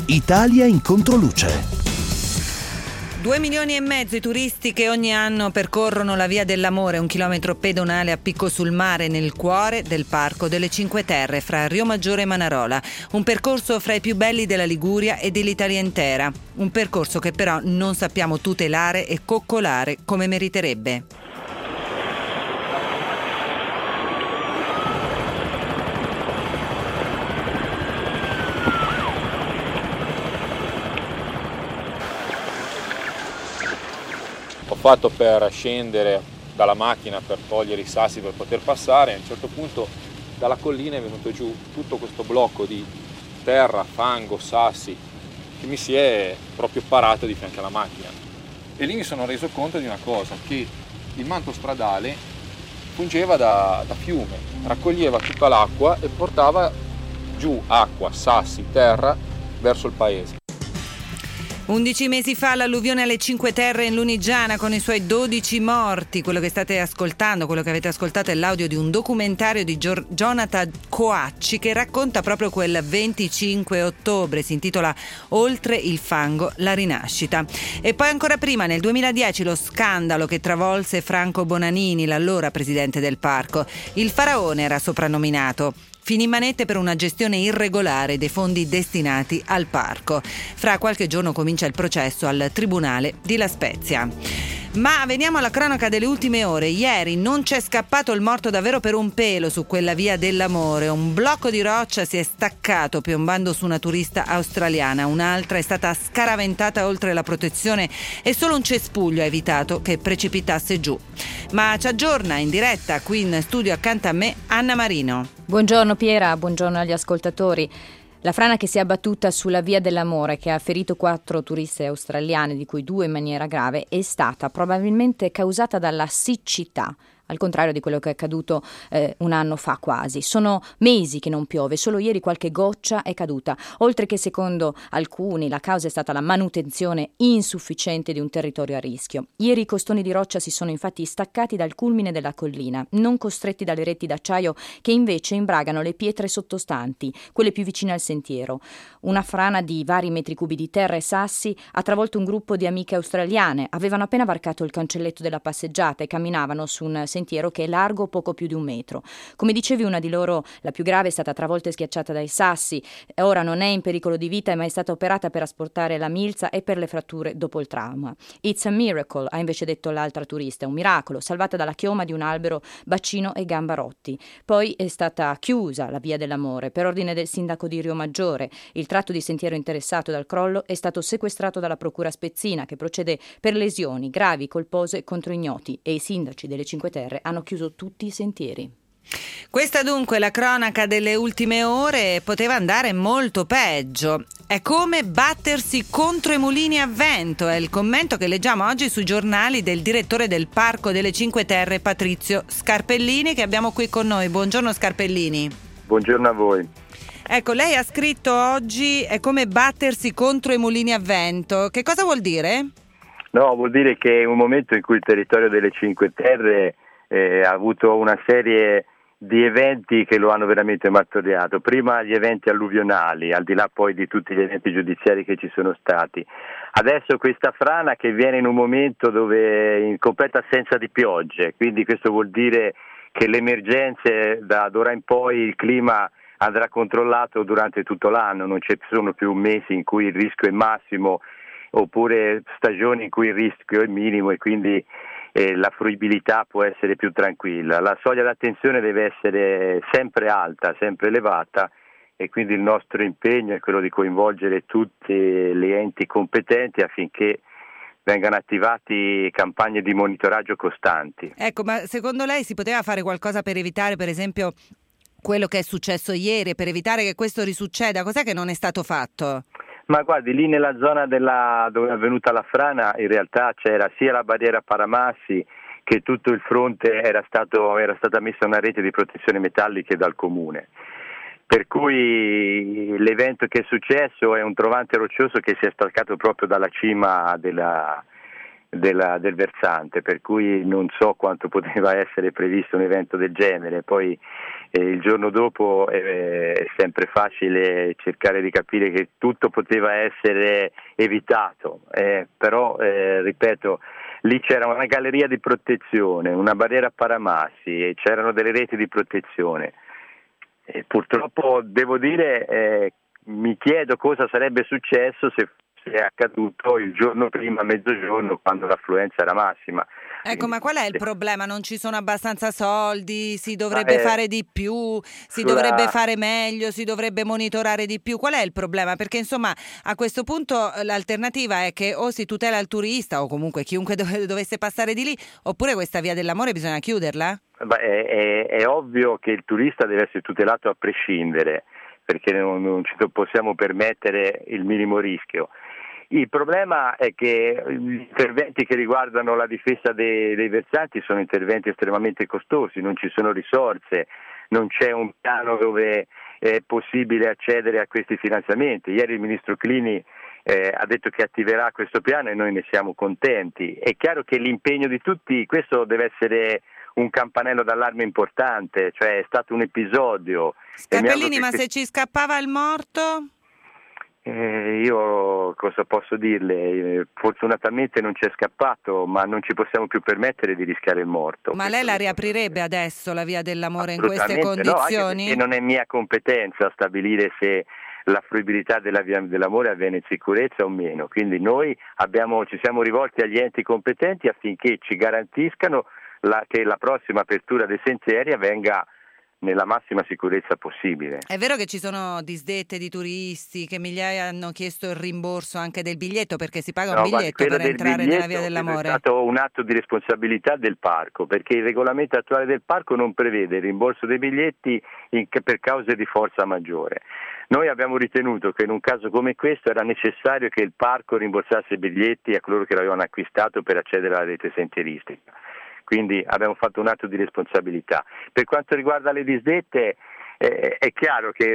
Italia in controluce. 2,5 milioni i turisti che ogni anno percorrono la Via dell'Amore, un chilometro pedonale a picco sul mare nel cuore del Parco delle Cinque Terre fra Riomaggiore e Manarola. Un percorso fra i più belli della Liguria e dell'Italia intera. Un percorso che però non sappiamo tutelare e coccolare come meriterebbe. Ho fatto per scendere dalla macchina per togliere i sassi per poter passare. A un certo punto dalla collina è venuto giù tutto questo blocco di terra, fango, sassi che mi si è proprio parato di fianco alla macchina, e lì mi sono reso conto di una cosa, che il manto stradale fungeva da fiume, raccoglieva tutta l'acqua e portava giù acqua, sassi, terra verso il paese. 11 mesi fa l'alluvione alle Cinque Terre in Lunigiana con i suoi 12 morti. Quello che state ascoltando, quello che avete ascoltato è l'audio di un documentario di Jonathan Coacci che racconta proprio quel 25 ottobre, si intitola Oltre il fango, la rinascita. E poi ancora prima, nel 2010, lo scandalo che travolse Franco Bonanini, l'allora presidente del parco. Il faraone era soprannominato. Finì in manette per una gestione irregolare dei fondi destinati al parco. Fra qualche giorno comincia il processo al Tribunale di La Spezia. Ma veniamo alla cronaca delle ultime ore. Ieri non c'è scappato il morto davvero per un pelo su quella Via dell'Amore. Un blocco di roccia si è staccato piombando su una turista australiana. Un'altra è stata scaraventata oltre la protezione e solo un cespuglio ha evitato che precipitasse giù. Ma ci aggiorna in diretta qui in studio accanto a me Anna Marino. Buongiorno Piera, buongiorno agli ascoltatori. La frana che si è abbattuta sulla Via dell'Amore, che ha ferito 4 turiste australiane, di cui 2 in maniera grave, è stata probabilmente causata dalla siccità, al contrario di quello che è accaduto un anno fa quasi. Sono mesi che non piove, solo ieri qualche goccia è caduta, oltre che secondo alcuni la causa è stata la manutenzione insufficiente di un territorio a rischio. Ieri i costoni di roccia si sono infatti staccati dal culmine della collina, non costretti dalle reti d'acciaio che invece imbragano le pietre sottostanti, quelle più vicine al sentiero. Una frana di vari metri cubi di terra e sassi ha travolto un gruppo di amiche australiane. Avevano appena varcato il cancelletto della passeggiata e camminavano su un sentiero che è largo poco più di 1 metro. Come dicevi, una di loro, la più grave, è stata travolta e schiacciata dai sassi. Ora non è in pericolo di vita, ma è stata operata per asportare la milza e per le fratture dopo il trauma. It's a miracle, ha invece detto l'altra turista, un miracolo, salvata dalla chioma di un albero, bacino e gamba rotti. Poi è stata chiusa la Via dell'Amore per ordine del sindaco di Riomaggiore. Il tratto di sentiero interessato dal crollo è stato sequestrato dalla procura spezzina, che procede per lesioni gravi colpose contro ignoti, e i sindaci delle Cinque Terre hanno chiuso tutti i sentieri. Questa dunque è la cronaca delle ultime ore. Poteva andare molto peggio. È come battersi contro i mulini a vento, è il commento che leggiamo oggi sui giornali del direttore del Parco delle Cinque Terre, Patrizio Scarpellini, che abbiamo qui con noi. Buongiorno Scarpellini. Buongiorno a voi. Ecco, lei ha scritto oggi è come battersi contro i mulini a vento. Che cosa vuol dire? No, vuol dire che è un momento in cui il territorio delle Cinque Terre ha avuto una serie di eventi che lo hanno veramente martoriato. Prima gli eventi alluvionali, al di là poi di tutti gli eventi giudiziari che ci sono stati. Adesso questa frana che viene in un momento dove in completa assenza di piogge, quindi questo vuol dire che le emergenze da d'ora in poi il clima andrà controllato durante tutto l'anno, non ci sono più mesi in cui il rischio è massimo oppure stagioni in cui il rischio è minimo e quindi la fruibilità può essere più tranquilla. La soglia d'attenzione deve essere sempre alta, sempre elevata, e quindi il nostro impegno è quello di coinvolgere tutti gli enti competenti affinché vengano attivati campagne di monitoraggio costanti. Ecco, ma secondo lei si poteva fare qualcosa per evitare, per esempio, quello che è successo ieri, per evitare che questo risucceda? Cos'è che non è stato fatto? Ma guardi, lì nella zona dove è avvenuta la frana in realtà c'era sia la barriera Paramassi che tutto il fronte era stata messa una rete di protezione metalliche dal comune. Per cui l'evento che è successo è un trovante roccioso che si è staccato proprio dalla cima del versante, per cui non so quanto poteva essere previsto un evento del genere. Poi e il giorno dopo è sempre facile cercare di capire che tutto poteva essere evitato, però ripeto, lì c'era una galleria di protezione, una barriera a paramassi e c'erano delle reti di protezione. E purtroppo devo dire, mi chiedo cosa sarebbe successo se è accaduto il giorno prima, mezzogiorno, quando l'affluenza era massima. Ecco, ma qual è il problema? Non ci sono abbastanza soldi, si dovrebbe fare di più, si dovrebbe fare meglio, si dovrebbe monitorare di più. Qual è il problema? Perché insomma a questo punto l'alternativa è che o si tutela il turista o comunque chiunque dovesse passare di lì, oppure questa via dell'amore bisogna chiuderla? È ovvio che il turista deve essere tutelato a prescindere, perché non ci possiamo permettere il minimo rischio. Il problema è che gli interventi che riguardano la difesa dei versanti sono interventi estremamente costosi, non ci sono risorse, non c'è un piano dove è possibile accedere a questi finanziamenti. Ieri il ministro Clini ha detto che attiverà questo piano e noi ne siamo contenti. È chiaro che l'impegno di tutti, questo deve essere un campanello d'allarme importante, cioè è stato un episodio. Scarpellini, ma se ci scappava il morto? Io cosa posso dirle? Fortunatamente non ci è scappato, ma non ci possiamo più permettere di rischiare il morto. Ma lei la riaprirebbe adesso la via dell'amore in queste condizioni? No, anche perché non è mia competenza stabilire se la fruibilità della via dell'amore avviene in sicurezza o meno. Quindi noi ci siamo rivolti agli enti competenti affinché ci garantiscano che la prossima apertura dei sentieri avvenga nella massima sicurezza possibile. È vero che ci sono disdette di turisti, che migliaia hanno chiesto il rimborso anche del biglietto, perché si paga un biglietto per entrare nella via dell'amore? È stato un atto di responsabilità del parco, perché il regolamento attuale del parco non prevede il rimborso dei biglietti per cause di forza maggiore. Noi abbiamo ritenuto che in un caso come questo era necessario che il parco rimborsasse i biglietti a coloro che l'avevano acquistato per accedere alla rete sentieristica. Quindi abbiamo fatto un atto di responsabilità. Per quanto riguarda le disdette, è chiaro che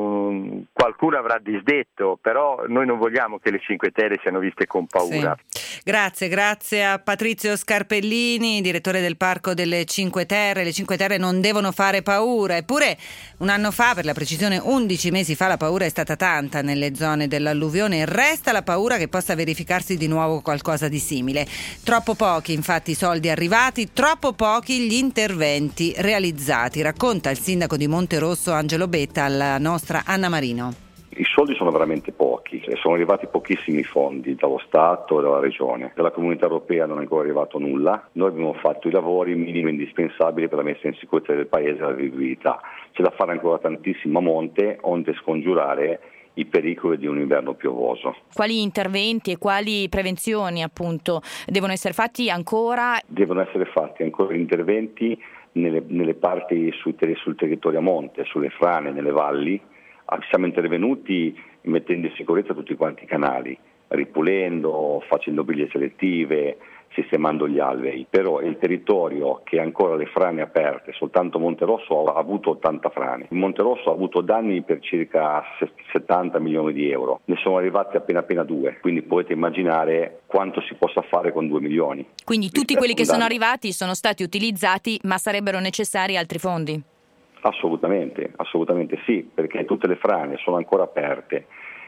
qualcuno avrà disdetto, però noi non vogliamo che le Cinque Terre siano viste con paura. Sì. Grazie a Patrizio Scarpellini, direttore del Parco delle Cinque Terre. Le Cinque Terre non devono fare paura, eppure un anno fa, per la precisione 11 mesi fa, la paura è stata tanta nelle zone dell'alluvione e resta la paura che possa verificarsi di nuovo qualcosa di simile. Troppo pochi infatti i soldi arrivati, troppo pochi gli interventi realizzati, racconta il sindaco di Monterosso Angelo Betta alla nostra Anna Marino. I soldi sono veramente pochi, sono arrivati pochissimi fondi dallo Stato e dalla Regione. Dalla Comunità Europea non è ancora arrivato nulla. Noi abbiamo fatto i lavori minimi indispensabili per la messa in sicurezza del paese e la vivibilità. C'è da fare ancora tantissimo a monte, onde scongiurare i pericoli di un inverno piovoso. Quali interventi e quali prevenzioni appunto devono essere fatti ancora? Devono essere fatti ancora interventi nelle parti sul territorio a monte, sulle frane, nelle valli. Siamo intervenuti mettendo in sicurezza tutti quanti i canali, ripulendo, facendo briglie selettive, sistemando gli alvei, però è il territorio che ha ancora le frane aperte. Soltanto Monterosso ha avuto 80 frane. Monterosso ha avuto danni per circa 70 milioni di euro, ne sono arrivati appena 2, quindi potete immaginare quanto si possa fare con 2 milioni. Quindi tutti quelli che sono arrivati sono stati utilizzati, ma sarebbero necessari altri fondi? Assolutamente sì, perché tutte le frane sono ancora aperte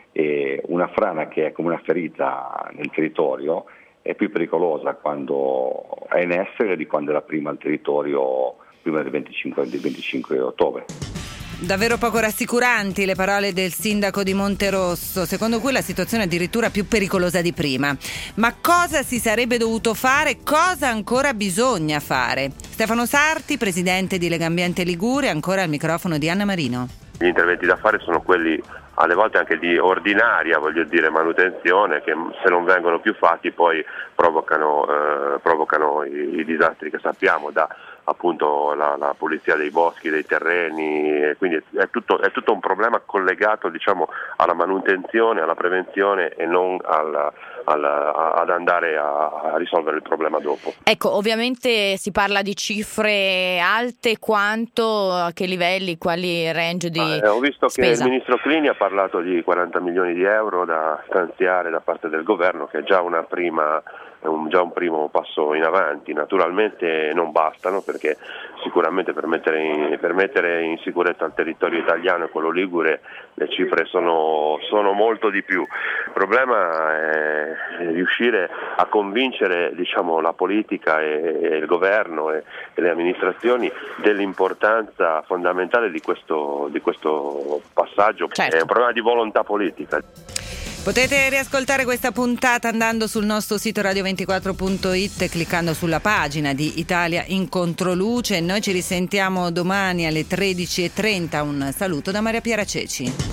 e una frana che è come una ferita nel territorio è più pericolosa quando è in essere di quando era prima al territorio, prima del 25 ottobre. Davvero poco rassicuranti le parole del sindaco di Monterosso, secondo cui la situazione è addirittura più pericolosa di prima. Ma cosa si sarebbe dovuto fare? Cosa ancora bisogna fare? Stefano Sarti, presidente di Legambiente Liguria, ancora al microfono di Anna Marino. Gli interventi da fare sono quelli alle volte anche di ordinaria, manutenzione, che se non vengono più fatti poi provocano i disastri che sappiamo, da appunto la pulizia dei boschi, dei terreni, e quindi è tutto un problema collegato alla manutenzione, alla prevenzione e non ad andare a risolvere il problema dopo. Ecco, ovviamente si parla di cifre alte, quanto, a che livelli, quali range di ho visto spesa? Che il ministro Clini ha parlato di 40 milioni di euro da stanziare da parte del governo, che è già una prima già un primo passo in avanti. Naturalmente non bastano, perché sicuramente per mettere in sicurezza il territorio italiano e quello ligure le cifre sono molto di più. Il problema è riuscire a convincere, diciamo, la politica e il governo e le amministrazioni dell'importanza fondamentale di questo passaggio. Certo. È un problema di volontà politica. Potete riascoltare questa puntata andando sul nostro sito radio24.it, cliccando sulla pagina di Italia in Controluce. Noi ci risentiamo domani alle 13:30. Un saluto da Maria Piera Ceci.